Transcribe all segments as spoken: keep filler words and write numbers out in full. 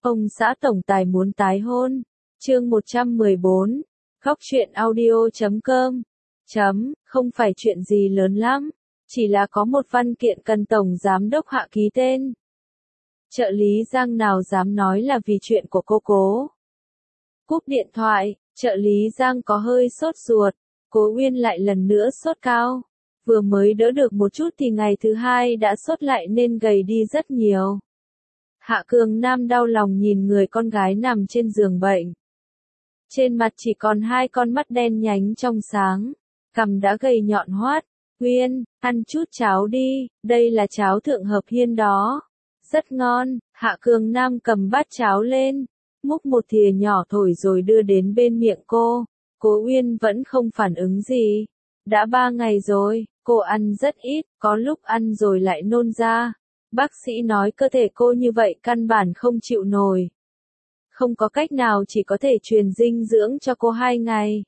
Ông xã tổng tài muốn tái hôn. Chương một trăm mười bốn. Góc truyện audio chấm com. Chấm, không phải chuyện gì lớn lắm. Chỉ là có một văn kiện cần tổng giám đốc Hạ ký tên. Trợ lý Giang nào dám nói là vì chuyện của cô Cố. Cúp điện thoại, trợ lý Giang có hơi sốt ruột. Cố Uyên lại lần nữa sốt cao. Vừa mới đỡ được một chút thì ngày thứ hai đã sốt lại nên gầy đi rất nhiều. Hạ Cường Nam đau lòng nhìn người con gái nằm trên giường bệnh. Trên mặt chỉ còn hai con mắt đen nhánh trong sáng, cằm đã gầy nhọn hoắt. Uyên, ăn chút cháo đi, đây là cháo thượng hợp hiên đó. Rất ngon. Hạ Cường Nam cầm bát cháo lên, múc một thìa nhỏ thổi rồi đưa đến bên miệng cô. Cố Uyên vẫn không phản ứng gì. Đã ba ngày rồi, cô ăn rất ít, có lúc ăn rồi lại nôn ra. Bác sĩ nói cơ thể cô như vậy căn bản không chịu nổi. Không có cách nào, chỉ có thể truyền dinh dưỡng cho cô hai ngày.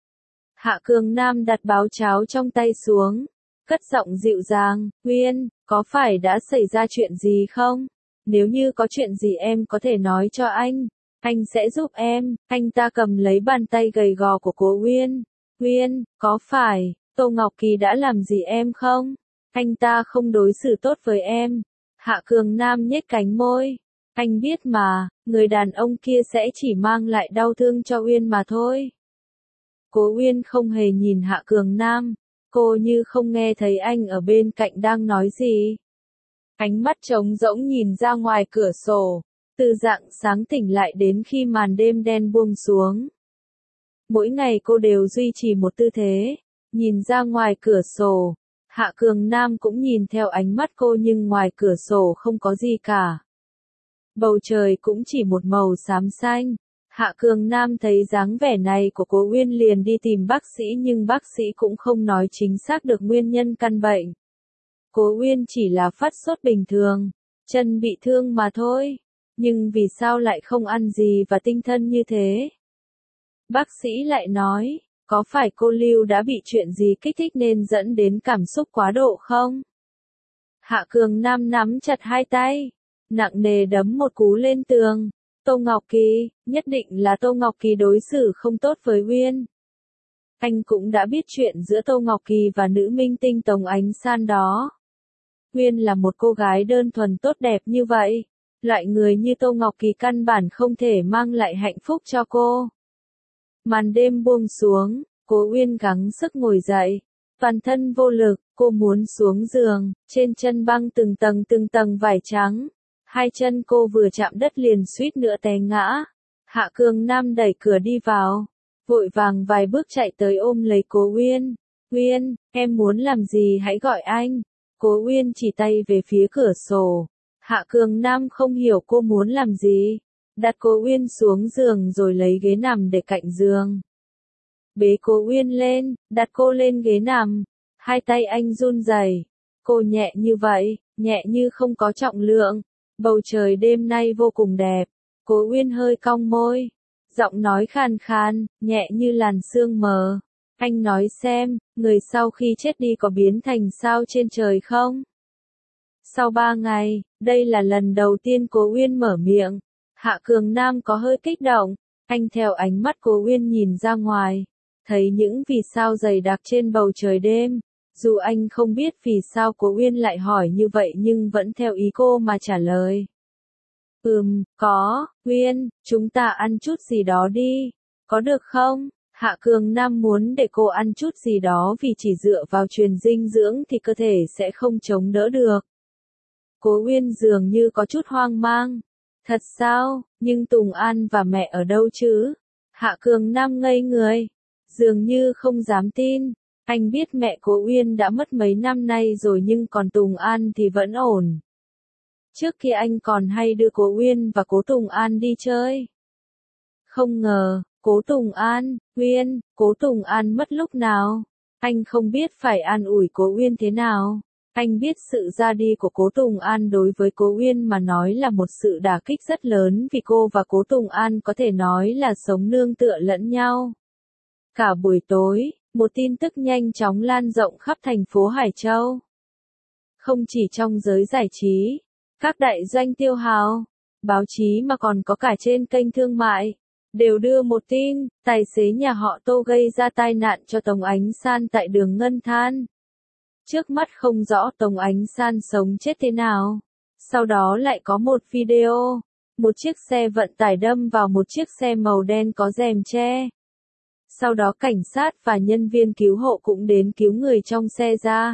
Hạ Cường Nam đặt bát cháo trong tay xuống, cất giọng dịu dàng, Uyên, có phải đã xảy ra chuyện gì không? Nếu như có chuyện gì em có thể nói cho anh, anh sẽ giúp em. Anh ta cầm lấy bàn tay gầy gò của cô Uyên. Uyên, có phải Tô Ngọc Kỳ đã làm gì em không? Anh ta không đối xử tốt với em. Hạ Cường Nam nhếch cánh môi. Anh biết mà, người đàn ông kia sẽ chỉ mang lại đau thương cho Uyên mà thôi. Cố Uyên không hề nhìn Hạ Cường Nam. Cô như không nghe thấy anh ở bên cạnh đang nói gì. Ánh mắt trống rỗng nhìn ra ngoài cửa sổ. Từ rạng sáng tỉnh lại đến khi màn đêm đen buông xuống. Mỗi ngày cô đều duy trì một tư thế, nhìn ra ngoài cửa sổ. Hạ Cường Nam cũng nhìn theo ánh mắt cô nhưng ngoài cửa sổ không có gì cả. Bầu trời cũng chỉ một màu xám xanh. Hạ Cường Nam thấy dáng vẻ này của cô Uyên liền đi tìm bác sĩ nhưng bác sĩ cũng không nói chính xác được nguyên nhân căn bệnh. Cô Uyên chỉ là phát sốt bình thường, chân bị thương mà thôi. Nhưng vì sao lại không ăn gì và tinh thần như thế? Bác sĩ lại nói, có phải cô Lưu đã bị chuyện gì kích thích nên dẫn đến cảm xúc quá độ không? Hạ Cường Nam nắm chặt hai tay, nặng nề đấm một cú lên tường. Tô Ngọc Kỳ, nhất định là Tô Ngọc Kỳ đối xử không tốt với Uyên. Anh cũng đã biết chuyện giữa Tô Ngọc Kỳ và nữ minh tinh Tống Ánh San đó. Uyên là một cô gái đơn thuần tốt đẹp như vậy. Loại người như Tô Ngọc Kỳ căn bản không thể mang lại hạnh phúc cho cô. Màn đêm buông xuống, Cố Uyên gắng sức ngồi dậy. Toàn thân vô lực, cô muốn xuống giường, trên chân băng từng tầng từng tầng vải trắng. Hai chân cô vừa chạm đất liền suýt nữa té ngã. Hạ Cường Nam đẩy cửa đi vào, vội vàng vài bước chạy tới ôm lấy Cố Uyên. Uyên, em muốn làm gì hãy gọi anh. Cố Uyên chỉ tay về phía cửa sổ. Hạ Cường Nam không hiểu cô muốn làm gì. Đặt Cố Uyên xuống giường rồi lấy ghế nằm để cạnh giường. Bế Cố Uyên lên, đặt cô lên ghế nằm. Hai tay anh run rẩy. Cô nhẹ như vậy, nhẹ như không có trọng lượng. Bầu trời đêm nay vô cùng đẹp. Cố Uyên hơi cong môi. Giọng nói khàn khàn, nhẹ như làn sương mờ. Anh nói xem, người sau khi chết đi có biến thành sao trên trời không? Sau ba ngày, đây là lần đầu tiên Cố Uyên mở miệng. Hạ Cường Nam có hơi kích động. Anh theo ánh mắt Cố Uyên nhìn ra ngoài, thấy những vì sao dày đặc trên bầu trời đêm. Dù anh không biết vì sao Cố Uyên lại hỏi như vậy nhưng vẫn theo ý cô mà trả lời. Ừm, có, Uyên, chúng ta ăn chút gì đó đi, có được không? Hạ Cường Nam muốn để cô ăn chút gì đó vì chỉ dựa vào truyền dinh dưỡng thì cơ thể sẽ không chống đỡ được. Cố Uyên dường như có chút hoang mang. Thật sao, nhưng Tùng An và mẹ ở đâu chứ? Hạ Cường Nam ngây người, dường như không dám tin. Anh biết mẹ Cố Uyên đã mất mấy năm nay rồi nhưng còn Tùng An thì vẫn ổn. Trước kia anh còn hay đưa Cố Uyên và Cố Tùng An đi chơi. Không ngờ, Cố Tùng An, Uyên, Cố Tùng An mất lúc nào? Anh không biết phải an ủi Cố Uyên thế nào. Anh biết sự ra đi của Cố Tùng An đối với Cố Uyên mà nói là một sự đả kích rất lớn vì cô và Cố Tùng An có thể nói là sống nương tựa lẫn nhau. Cả buổi tối, một tin tức nhanh chóng lan rộng khắp thành phố Hải Châu. Không chỉ trong giới giải trí, các đại doanh tiêu hào, Báo chí mà còn có cả trên kênh thương mại, đều đưa một tin, tài xế nhà họ Tô gây ra tai nạn cho Tống Ánh San tại đường Ngân Than. Trước mắt không rõ Tống Ánh San sống chết thế nào. Sau đó lại có một video, một chiếc xe vận tải đâm vào một chiếc xe màu đen có rèm che. Sau đó cảnh sát và nhân viên cứu hộ cũng đến cứu người trong xe ra.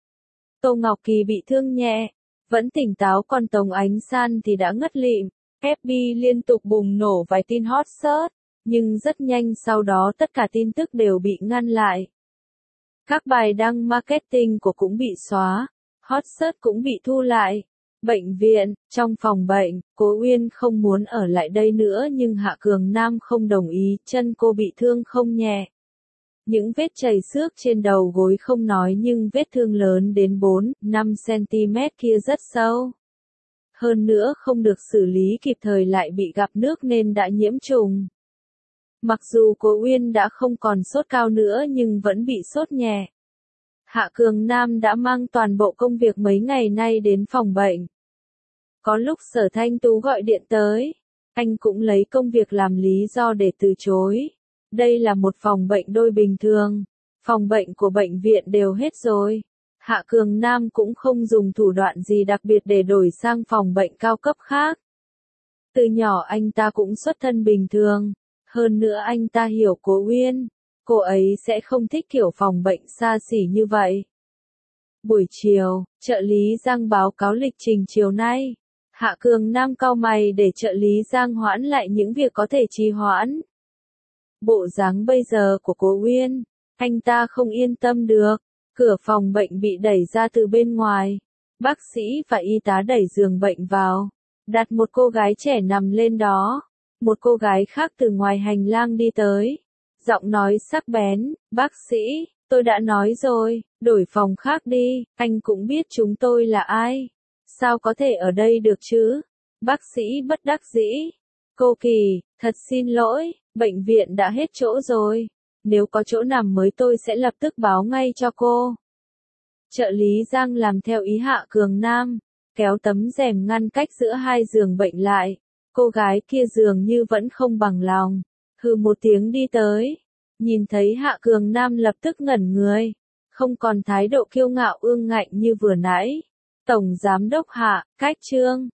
Tô Ngọc Kỳ bị thương nhẹ, vẫn tỉnh táo, còn Tống Ánh San thì đã ngất lịm. ép bê liên tục bùng nổ vài tin hot search, nhưng rất nhanh sau đó tất cả tin tức đều bị ngăn lại. Các bài đăng marketing của cũng bị xóa, hot search cũng bị thu lại. Bệnh viện, trong phòng bệnh, Cố Uyên không muốn ở lại đây nữa nhưng Hạ Cường Nam không đồng ý, chân cô bị thương không nhẹ. Những vết chảy xước trên đầu gối không nói nhưng vết thương lớn đến bốn, năm xăng-ti-mét kia rất sâu. Hơn nữa không được xử lý kịp thời lại bị gặp nước nên đã nhiễm trùng. Mặc dù Cố Uyên đã không còn sốt cao nữa nhưng vẫn bị sốt nhẹ. Hạ Cường Nam đã mang toàn bộ công việc mấy ngày nay đến phòng bệnh. Có lúc Sở Thanh Tú gọi điện tới, anh cũng lấy công việc làm lý do để từ chối. Đây là một phòng bệnh đôi bình thường, phòng bệnh của bệnh viện đều hết rồi. Hạ Cường Nam cũng không dùng thủ đoạn gì đặc biệt để đổi sang phòng bệnh cao cấp khác. Từ nhỏ anh ta cũng xuất thân bình thường, hơn nữa anh ta hiểu Cố Uyên, cô ấy sẽ không thích kiểu phòng bệnh xa xỉ như vậy. Buổi chiều, trợ lý Giang báo cáo lịch trình chiều nay. Hạ Cường Nam cau mày để trợ lý Giang hoãn lại những việc có thể trì hoãn. Bộ dáng bây giờ của Cố Uyên, anh ta không yên tâm được. Cửa phòng bệnh bị đẩy ra từ bên ngoài. Bác sĩ và y tá đẩy giường bệnh vào, đặt một cô gái trẻ nằm lên đó. Một cô gái khác từ ngoài hành lang đi tới. Giọng nói sắc bén, bác sĩ, tôi đã nói rồi, đổi phòng khác đi, anh cũng biết chúng tôi là ai. Sao có thể ở đây được chứ? Bác sĩ bất đắc dĩ. Cô Kỳ, thật xin lỗi, bệnh viện đã hết chỗ rồi. Nếu có chỗ nằm mới tôi sẽ lập tức báo ngay cho cô. Trợ lý Giang làm theo ý Hạ Cường Nam, kéo tấm rèm ngăn cách giữa hai giường bệnh lại. Cô gái kia dường như vẫn không bằng lòng, hừ một tiếng đi tới. Nhìn thấy Hạ Cường Nam lập tức ngẩn người, không còn thái độ kiêu ngạo ương ngạnh như vừa nãy. Tổng Giám đốc Hạ, cách trương,